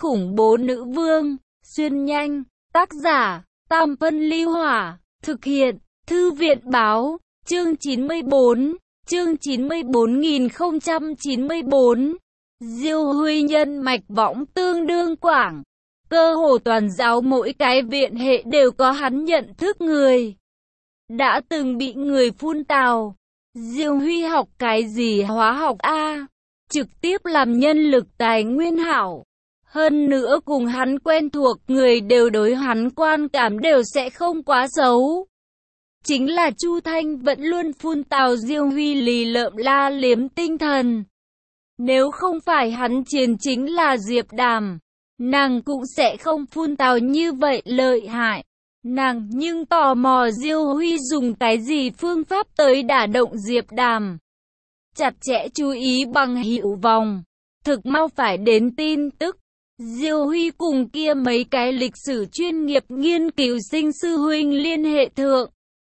khủng bố nữ vương, xuyên nhanh, tác giả, Tam Phân Ly Hỏa, thực hiện, Thư viện Báo, chương 94, chương 94.094, Diêu Huy nhân mạch võng tương đương quảng, cơ hồ toàn giáo mỗi cái viện hệ đều có hắn nhận thức người. Đã từng bị người phun tào, Diêu Huy học cái gì hóa học A, trực tiếp làm nhân lực tài nguyên hảo. Hơn nữa cùng hắn quen thuộc người đều đối hắn quan cảm đều sẽ không quá xấu. Chính là Chu Thanh vẫn luôn phun tào Diêu Huy lì lợm la liếm tinh thần. Nếu không phải hắn chiến chính là Diệp Đàm, nàng cũng sẽ không phun tào như vậy lợi hại. Nàng nhưng tò mò Diêu Huy dùng cái gì phương pháp tới đả động Diệp Đàm. Chặt chẽ chú ý bằng hiệu vòng. Thực mau phải đến tin tức. Diêu Huy cùng kia mấy cái lịch sử chuyên nghiệp nghiên cứu sinh sư huynh liên hệ thượng.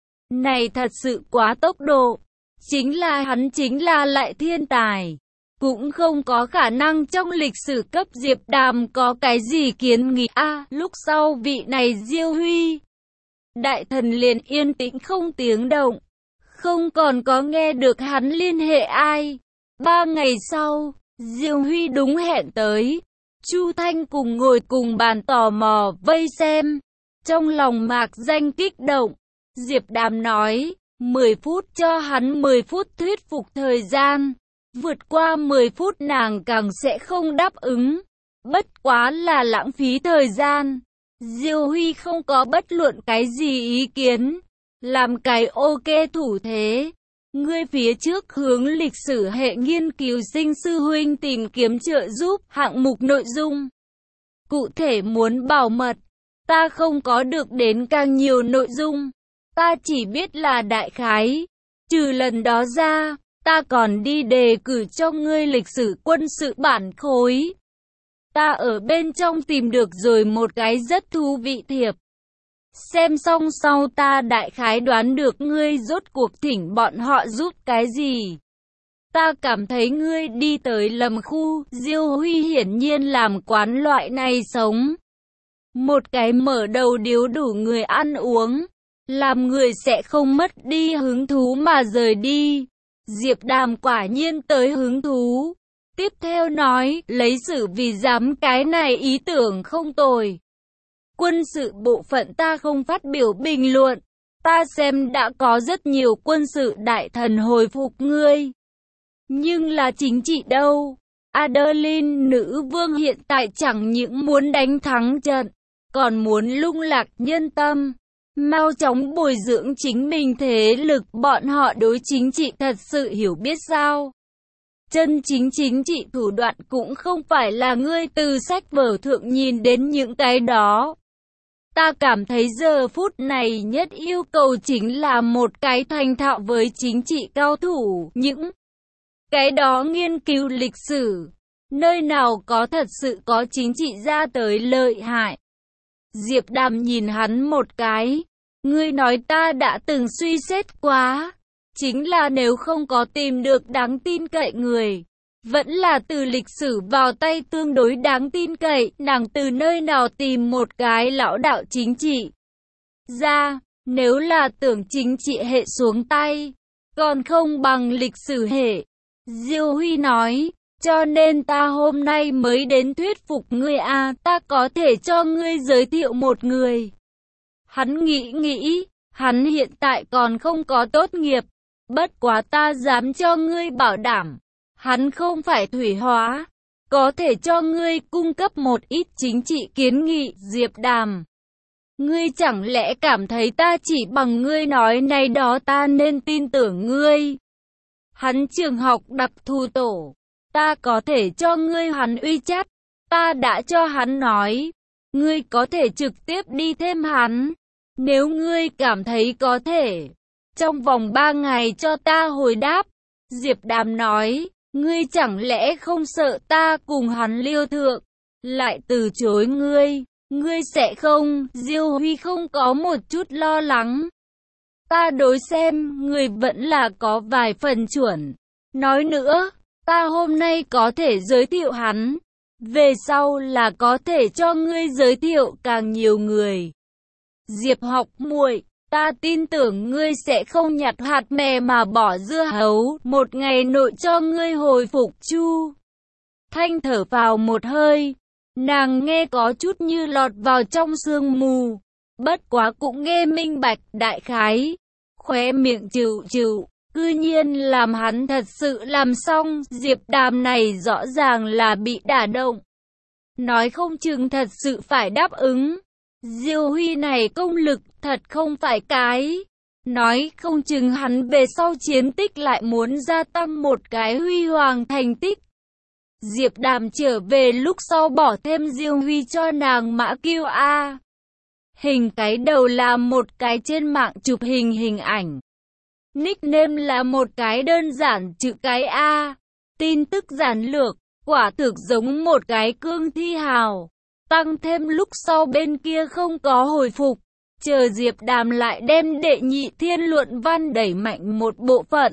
Này thật sự quá tốc độ. Chính là hắn chính là lại thiên tài. Cũng không có khả năng trong lịch sử cấp Diệp Đàm có cái gì kiến nghị lúc sau vị này Diêu Huy. Đại thần liền yên tĩnh không tiếng động. Không còn có nghe được hắn liên hệ ai. 3 ngày sau, Diêu Huy đúng hẹn tới. Chu Thanh cùng ngồi cùng bàn tò mò vây xem. Trong lòng mạc danh kích động. Diệp Đàm nói, 10 phút cho hắn 10 phút thuyết phục thời gian. Vượt qua 10 phút nàng càng sẽ không đáp ứng. Bất quá là lãng phí thời gian. Diêu Huy không có bất luận cái gì ý kiến. Làm cái ok thủ thế. Ngươi phía trước hướng lịch sử hệ nghiên cứu sinh sư huynh tìm kiếm trợ giúp hạng mục nội dung. Cụ thể muốn bảo mật. Ta không có được đến càng nhiều nội dung. Ta chỉ biết là đại khái. Trừ lần đó ra, ta còn đi đề cử cho ngươi lịch sử quân sự bản khối. Ta ở bên trong tìm được rồi một cái rất thú vị thiệp. Xem xong sau ta đại khái đoán được ngươi rốt cuộc thỉnh bọn họ giúp cái gì. Ta cảm thấy ngươi đi tới lầm khu. Diêu Huy hiển nhiên làm quán loại này sống. Một cái mở đầu điếu đủ người ăn uống. Làm người sẽ không mất đi hứng thú mà rời đi. Diệp Đàm quả nhiên tới hứng thú. Tiếp theo nói, lấy sự vì dám cái này ý tưởng không tồi. Quân sự bộ phận ta không phát biểu bình luận. Ta xem đã có rất nhiều quân sự đại thần hồi phục ngươi. Nhưng là chính trị đâu? Adeline nữ vương hiện tại chẳng những muốn đánh thắng trận, còn muốn lung lạc nhân tâm. Mau chóng bồi dưỡng chính mình thế lực, bọn họ đối chính trị thật sự hiểu biết sao? Chân chính chính trị thủ đoạn cũng không phải là ngươi từ sách vở thượng nhìn đến những cái đó. Ta cảm thấy giờ phút này nhất yêu cầu chính là một cái thành thạo với chính trị cao thủ. Những cái đó nghiên cứu lịch sử, nơi nào có thật sự có chính trị ra tới lợi hại. Diệp Đàm nhìn hắn một cái. Ngươi nói ta đã từng suy xét quá. Chính là nếu không có tìm được đáng tin cậy người, vẫn là từ lịch sử vào tay tương đối đáng tin cậy, nàng từ nơi nào tìm một cái lão đạo chính trị ra, nếu là tưởng chính trị hệ xuống tay, còn không bằng lịch sử hệ. Diêu Huy nói, cho nên ta hôm nay mới đến thuyết phục ngươi ta có thể cho ngươi giới thiệu một người. Hắn nghĩ, hắn hiện tại còn không có tốt nghiệp. Bất quá ta dám cho ngươi bảo đảm, hắn không phải thủy hóa, có thể cho ngươi cung cấp một ít chính trị kiến nghị. Diệp Đàm, ngươi chẳng lẽ cảm thấy ta chỉ bằng ngươi nói này đó ta nên tin tưởng ngươi? Hắn trường học đặc thù tổ, ta có thể cho ngươi hắn uy chắt, ta đã cho hắn nói, ngươi có thể trực tiếp đi thêm hắn, nếu ngươi cảm thấy có thể. Trong vòng 3 ngày cho ta hồi đáp. Diệp Đàm nói, ngươi chẳng lẽ không sợ ta cùng hắn liêu thượng, lại từ chối ngươi, ngươi sẽ không? Diêu Huy không có một chút lo lắng. Ta đối xem, ngươi vẫn là có vài phần chuẩn. Nói nữa, ta hôm nay có thể giới thiệu hắn, Về sau là có thể cho ngươi giới thiệu càng nhiều người. Diệp học muội, ta tin tưởng ngươi sẽ không nhặt hạt mè mà bỏ dưa hấu, một ngày nội cho ngươi hồi phục. Chu Thanh thở vào một hơi, nàng nghe có chút như lọt vào trong sương mù, bất quá cũng nghe minh bạch đại khái, khóe miệng chịu chịu. Cư nhiên làm hắn thật sự làm xong, Diệp Đàm này rõ ràng là bị đả động. Nói không chừng thật sự phải đáp ứng. Diêu Huy này công lực thật không phải cái. Nói không chừng hắn về sau chiến tích lại muốn gia tăng một cái huy hoàng thành tích. Diệp Đàm trở về lúc sau bỏ thêm Diêu Huy cho nàng mã kiêu A. Hình cái đầu là một cái trên mạng chụp hình ảnh. Nickname là một cái đơn giản chữ cái A. Tin tức giản lược, quả thực giống một cái cương thi hào. Tăng thêm lúc sau bên kia không có hồi phục. Chờ Diệp Đàm lại đem đệ nhị thiên luận văn đẩy mạnh một bộ phận.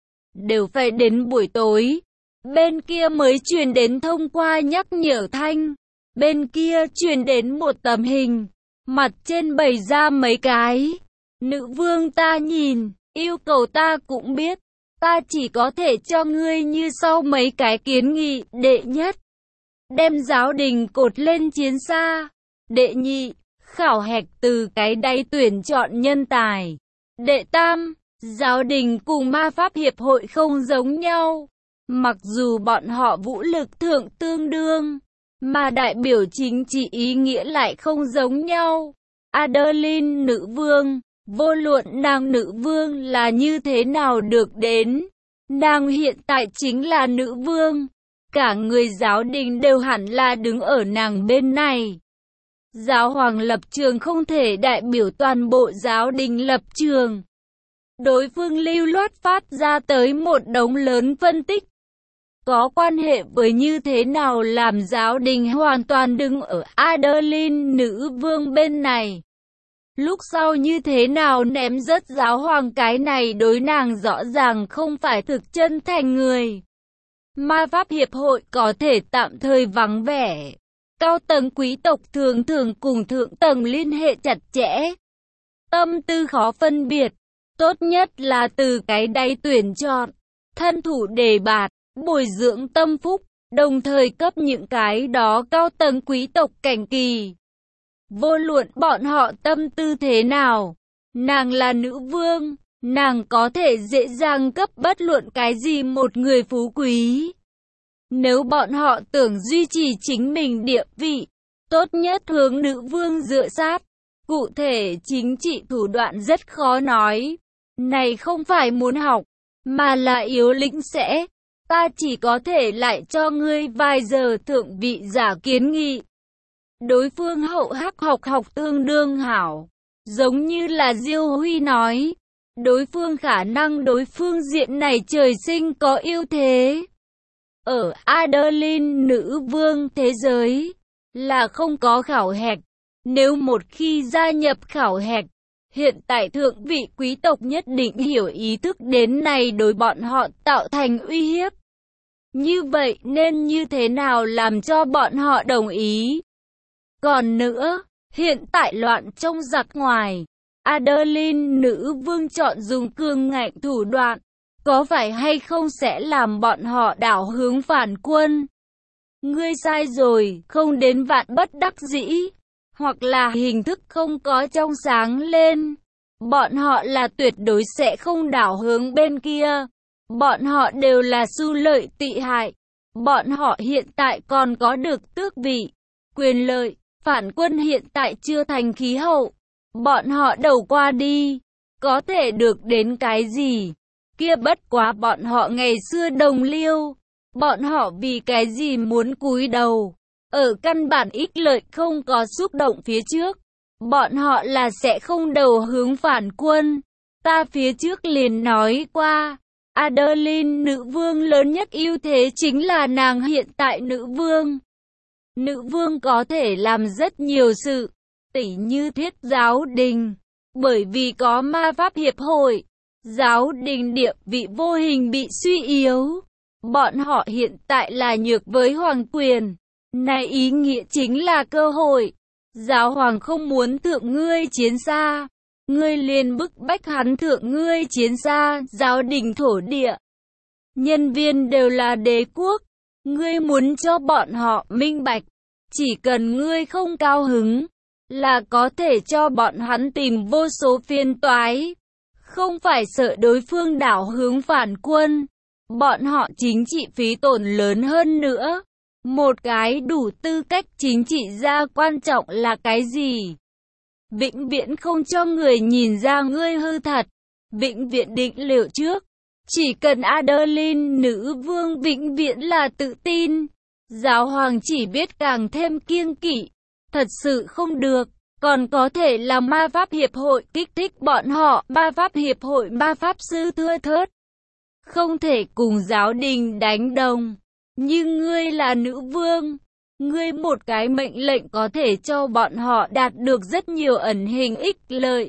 Đều phải đến buổi tối. Bên kia mới truyền đến thông qua nhắc nhở thanh. Bên kia truyền đến một tấm hình. Mặt trên bày ra mấy cái. Nữ vương ta nhìn. Yêu cầu ta cũng biết, ta chỉ có thể cho ngươi như sau mấy cái kiến nghị. Đệ nhất, đem giáo đình cột lên chiến xa. Đệ nhị, khảo hạch từ cái đáy tuyển chọn nhân tài. Đệ tam, giáo đình cùng ma pháp hiệp hội không giống nhau. Mặc dù bọn họ vũ lực thượng tương đương, mà đại biểu chính trị ý nghĩa lại không giống nhau. Adeline nữ vương. Vô luận nàng nữ vương là như thế nào được đến, nàng hiện tại chính là nữ vương. Cả người giáo đình đều hẳn là đứng ở nàng bên này. Giáo hoàng lập trường không thể đại biểu toàn bộ giáo đình lập trường. Đối phương lưu loát phát ra tới một đống lớn phân tích. Có quan hệ với như thế nào làm giáo đình hoàn toàn đứng ở Adeline nữ vương bên này. Lúc sau như thế nào ném rớt giáo hoàng, cái này đối nàng rõ ràng không phải thực chân thành người. Ma pháp hiệp hội có thể tạm thời vắng vẻ. Cao tầng quý tộc thường thường cùng thượng tầng liên hệ chặt chẽ. Tâm tư khó phân biệt. Tốt nhất là từ cái đáy tuyển chọn, thân thủ đề bạt, bồi dưỡng tâm phúc, đồng thời cấp những cái đó cao tầng quý tộc cảnh kỳ. Vô luận bọn họ tâm tư thế nào, nàng là nữ vương, nàng có thể dễ dàng cấp bất luận cái gì một người phú quý. Nếu bọn họ tưởng duy trì chính mình địa vị, tốt nhất hướng nữ vương dựa sát. Cụ thể chính trị thủ đoạn rất khó nói. Này không phải muốn học, mà là yếu lĩnh sẽ. Ta chỉ có thể lại cho ngươi vài giờ thượng vị giả kiến nghị. Đối phương hậu hắc học tương đương hảo. Giống như là Diêu Huy nói. Đối phương khả năng đối phương diện này trời sinh có ưu thế. Ở Adeline nữ vương thế giới, là không có khảo hạch. Nếu một khi gia nhập khảo hạch, hiện tại thượng vị quý tộc nhất định hiểu ý thức đến này đối bọn họ tạo thành uy hiếp. Như vậy nên như thế nào làm cho bọn họ đồng ý? Còn nữa, hiện tại loạn trong giặc ngoài, Adeline nữ vương chọn dùng cường ngạnh thủ đoạn, có phải hay không sẽ làm bọn họ đảo hướng phản quân? Ngươi sai rồi, không đến vạn bất đắc dĩ, hoặc là hình thức không có trong sáng lên. Bọn họ là tuyệt đối sẽ không đảo hướng bên kia. Bọn họ đều là su lợi tị hại. Bọn họ hiện tại còn có được tước vị, quyền lợi. Phản quân hiện tại chưa thành khí hậu. Bọn họ đầu qua đi, có thể được đến cái gì? Kia bất quá bọn họ ngày xưa đồng liêu. Bọn họ vì cái gì muốn cúi đầu? Ở căn bản ích lợi không có xúc động phía trước. Bọn họ là sẽ không đầu hướng phản quân. Ta phía trước liền nói qua. Adeline nữ vương lớn nhất ưu thế chính là nàng hiện tại nữ vương. Nữ vương có thể làm rất nhiều sự, tỉ như thiết giáo đình. Bởi vì có ma pháp hiệp hội, giáo đình địa vị vô hình bị suy yếu. Bọn họ hiện tại là nhược với hoàng quyền. Này ý nghĩa chính là cơ hội. Giáo hoàng không muốn thượng ngươi chiến xa. Ngươi liền bức bách hắn thượng ngươi chiến xa, giáo đình thổ địa. Nhân viên đều là đế quốc. Ngươi muốn cho bọn họ minh bạch. Chỉ cần ngươi không cao hứng, là có thể cho bọn hắn tìm vô số phiền toái. Không phải sợ đối phương đảo hướng phản quân. Bọn họ chính trị phí tổn lớn hơn nữa. Một cái đủ tư cách chính trị gia quan trọng là cái gì? Vĩnh viễn không cho người nhìn ra ngươi hư thật. Vĩnh viễn định liệu trước. Chỉ cần Adeline nữ vương vĩnh viễn là tự tin. Giáo hoàng chỉ biết càng thêm kiêng kỵ. Thật sự không được. Còn có thể là ma pháp hiệp hội kích thích bọn họ. Ma pháp hiệp hội ma pháp sư thưa thớt. Không thể cùng giáo đình đánh đồng. Nhưng ngươi là nữ vương. Ngươi một cái mệnh lệnh có thể cho bọn họ đạt được rất nhiều ẩn hình ích lợi.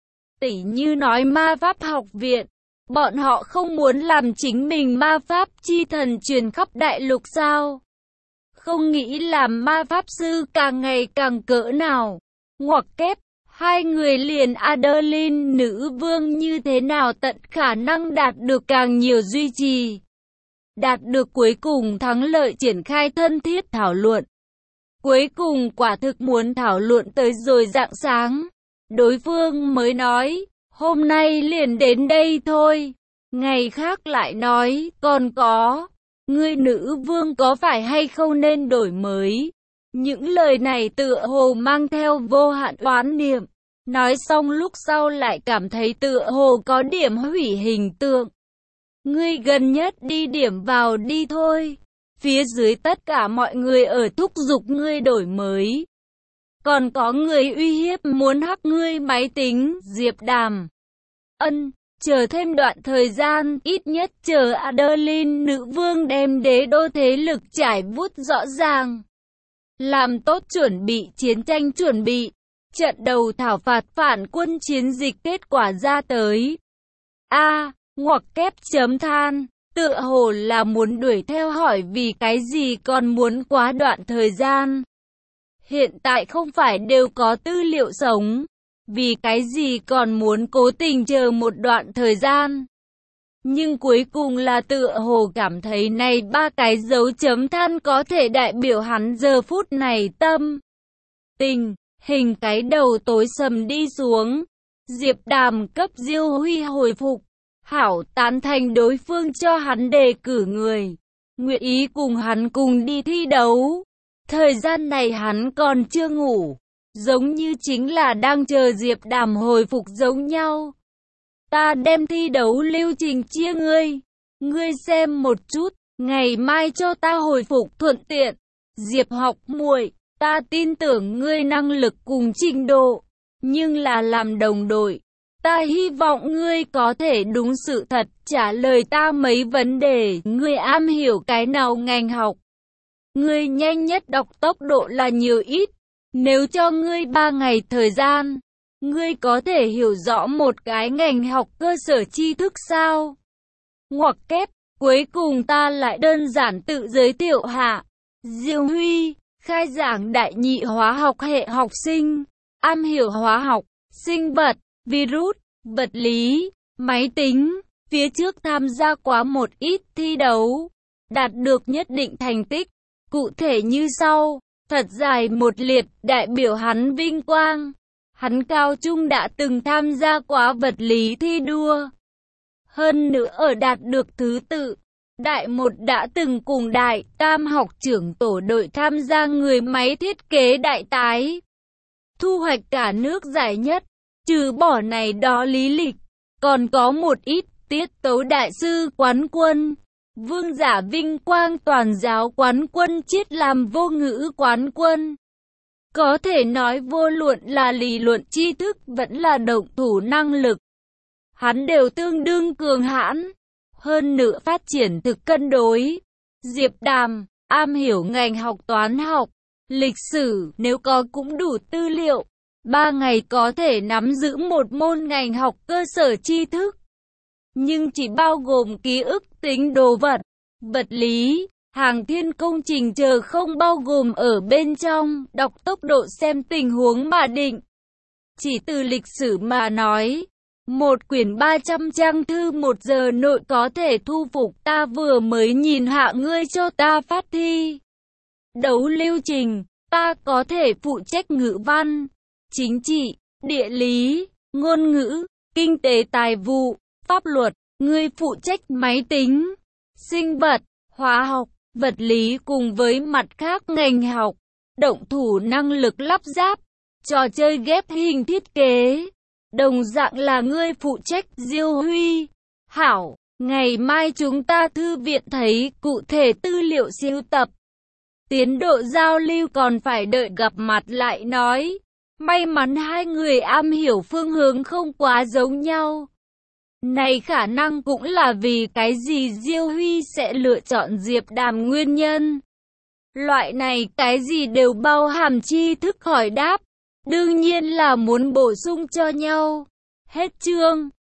Tỉ như nói ma pháp học viện. Bọn họ không muốn làm chính mình ma pháp chi thần truyền khắp đại lục sao? Không nghĩ làm ma pháp sư càng ngày càng cỡ nào. Ngoặc kép, hai người liền Adeline nữ vương như thế nào tận khả năng đạt được càng nhiều duy trì. Đạt được cuối cùng thắng lợi triển khai thân thiết thảo luận. Cuối cùng quả thực muốn thảo luận tới rồi rạng sáng. Đối phương mới nói, hôm nay liền đến đây thôi. Ngày khác lại nói, còn có, ngươi nữ vương có phải hay không nên đổi mới. Những lời này tựa hồ mang theo vô hạn oán niệm. Nói xong lúc sau lại cảm thấy tựa hồ có điểm hủy hình tượng. Ngươi gần nhất đi điểm vào đi thôi. Phía dưới tất cả mọi người ở thúc giục ngươi đổi mới. Còn có người uy hiếp muốn hack ngươi máy tính, Diệp Đàm. Chờ thêm đoạn thời gian, ít nhất chờ Adeline nữ vương đem đế đô thế lực trải vút rõ ràng. Làm tốt chuẩn bị chiến tranh chuẩn bị. Trận đầu thảo phạt phản quân chiến dịch kết quả ra tới. Ngoặc kép chấm than. Tựa hồ là muốn đuổi theo hỏi vì cái gì còn muốn quá đoạn thời gian. Hiện tại không phải đều có tư liệu sống. Vì cái gì còn muốn cố tình chờ một đoạn thời gian. Nhưng cuối cùng là tựa hồ cảm thấy này ba cái dấu chấm than có thể đại biểu hắn giờ phút này tâm. Tình, hình cái đầu tối sầm đi xuống. Diệp Đàm cấp Diêu Huy hồi phục. Hảo tán thành đối phương cho hắn đề cử người. Nguyện ý cùng hắn cùng đi thi đấu. Thời gian này hắn còn chưa ngủ. Giống như chính là đang chờ Diệp Đàm hồi phục giống nhau. Ta đem thi đấu lưu trình chia ngươi. Ngươi xem một chút. Ngày mai cho ta hồi phục thuận tiện. Diệp học muội, ta tin tưởng ngươi năng lực cùng trình độ. Nhưng là làm đồng đội. Ta hy vọng ngươi có thể đúng sự thật trả lời ta mấy vấn đề. Ngươi am hiểu cái nào ngành học? Ngươi nhanh nhất đọc tốc độ là nhiều ít? Nếu cho ngươi 3 ngày thời gian, ngươi có thể hiểu rõ một cái ngành học cơ sở tri thức sao? Ngoặc kép, cuối cùng ta lại đơn giản tự giới thiệu hạ. Diêu Huy, khai giảng đại nhị hóa học hệ học sinh, am hiểu hóa học, sinh vật, virus, vật lý, máy tính, phía trước tham gia quá một ít thi đấu, đạt được nhất định thành tích, cụ thể như sau, thật dài một liệt, đại biểu hắn vinh quang. Hắn cao trung đã từng tham gia quá vật lý thi đua. Hơn nữa ở đạt được thứ tự, đại một đã từng cùng đại tam học trưởng tổ đội tham gia người máy thiết kế đại tái. Thu hoạch cả nước giải nhất. Trừ bỏ này đó lý lịch, còn có một ít tiết tấu đại sư quán quân, vương giả vinh quang toàn giáo quán quân, triết làm vô ngữ quán quân. Có thể nói vô luận là lý luận tri thức vẫn là động thủ năng lực. Hắn đều tương đương cường hãn, hơn nữa phát triển thực cân đối. Diệp Đàm, am hiểu ngành học toán học, lịch sử, nếu có cũng đủ tư liệu. 3 ngày có thể nắm giữ một môn ngành học cơ sở tri thức. Nhưng chỉ bao gồm ký ức tính đồ vật, vật lý, Hàng thiên công trình chờ không bao gồm ở bên trong, đọc tốc độ xem tình huống mà định. Chỉ từ lịch sử mà nói, một quyển 300 trang thư 1 giờ nội có thể thu phục. Ta vừa mới nhìn hạ ngươi cho ta phát thi. Đấu lưu trình, ta có thể phụ trách ngữ văn, chính trị, địa lý, ngôn ngữ, kinh tế tài vụ, pháp luật, ngươi phụ trách máy tính, sinh vật, hóa học, vật lý cùng với mặt khác ngành học, động thủ năng lực lắp ráp, trò chơi ghép hình thiết kế. Đồng dạng là ngươi phụ trách. Diêu Huy. Hảo, ngày mai chúng ta thư viện thấy cụ thể tư liệu sưu tập. Tiến độ giao lưu còn phải đợi gặp mặt lại nói. May mắn hai người am hiểu phương hướng không quá giống nhau. Này khả năng cũng là vì cái gì Diêu Huy sẽ lựa chọn Diệp Đàm nguyên nhân. Loại này cái gì đều bao hàm tri thức hỏi đáp. Đương nhiên là muốn bổ sung cho nhau. Hết chương.